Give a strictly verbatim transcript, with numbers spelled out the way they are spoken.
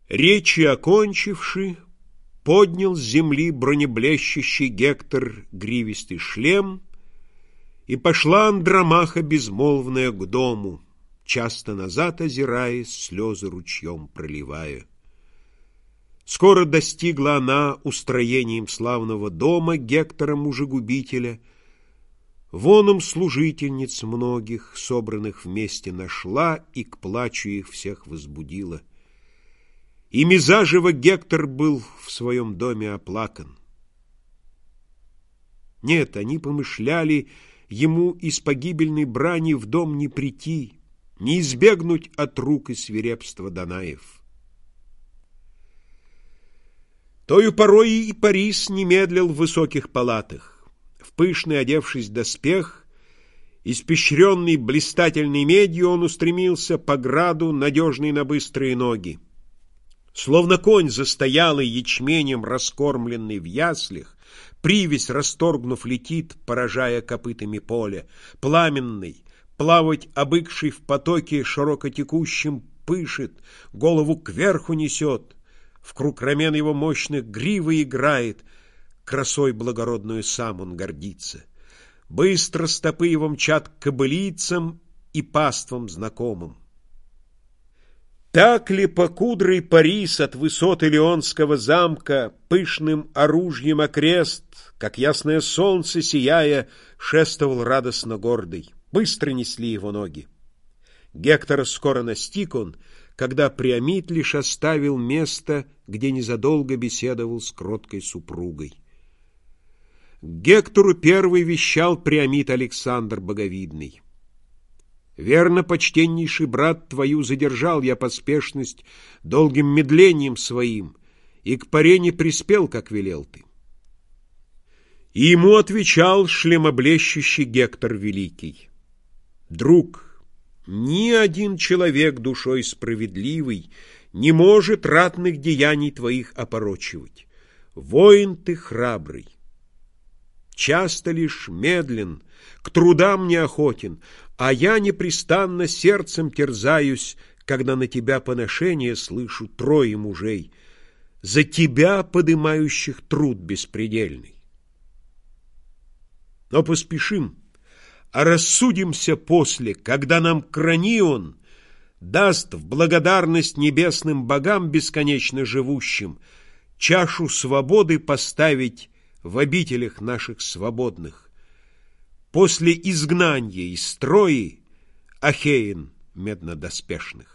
Речи окончивши, поднял с земли бронеблещущий Гектор гривистый шлем, и пошла Андромаха безмолвная к дому, часто назад озираясь, слезы ручьем проливая. Скоро достигла она устроением славного дома Гектора мужегубителя. Вон им служительниц многих, собранных вместе, нашла и к плачу их всех возбудила. Ими заживо Гектор был в своем доме оплакан. Нет, они помышляли ему из погибельной брани в дом не прийти, не избегнуть от рук и свирепства Данаев. Тою порой и Парис не медлил в высоких палатах. В пышный одевшись доспех, испещренный блистательной медью, он устремился по граду, надежный на быстрые ноги. Словно конь застоялый, ячменем раскормленный в яслях, привязь расторгнув летит, поражая копытами поле. Пламенный, плавать обыкший в потоке широкотекущем пышет, голову кверху несет. В круг рамен его мощных гривы играет, красой благородную сам он гордится. Быстро стопы его мчат к кобылицам и паствам знакомым. Так ли покудрый Парис от высот Илионского замка пышным оружием окрест, как ясное солнце, сияя, шествовал радостно гордый? Быстро несли его ноги. Гектора скоро настиг он, когда Приамид лишь оставил место, где незадолго беседовал с кроткой супругой. К Гектору первый вещал Приамид Александр Боговидный. «Верно, почтеннейший брат, твою задержал я поспешность долгим медлением своим, и к паре не приспел, как велел ты». И ему отвечал шлемоблещущий Гектор Великий: «Друг, ни один человек душой справедливый не может ратных деяний твоих опорочивать. Воин ты храбрый. Часто лишь медлен, к трудам неохотен, а я непрестанно сердцем терзаюсь, когда на тебя поношение слышу трое мужей, за тебя подымающих труд беспредельный. Но поспешим, а рассудимся после, когда нам Кранион даст в благодарность небесным богам бесконечно живущим чашу свободы поставить в обителях наших свободных, после изгнания из строи ахеин меднодоспешных.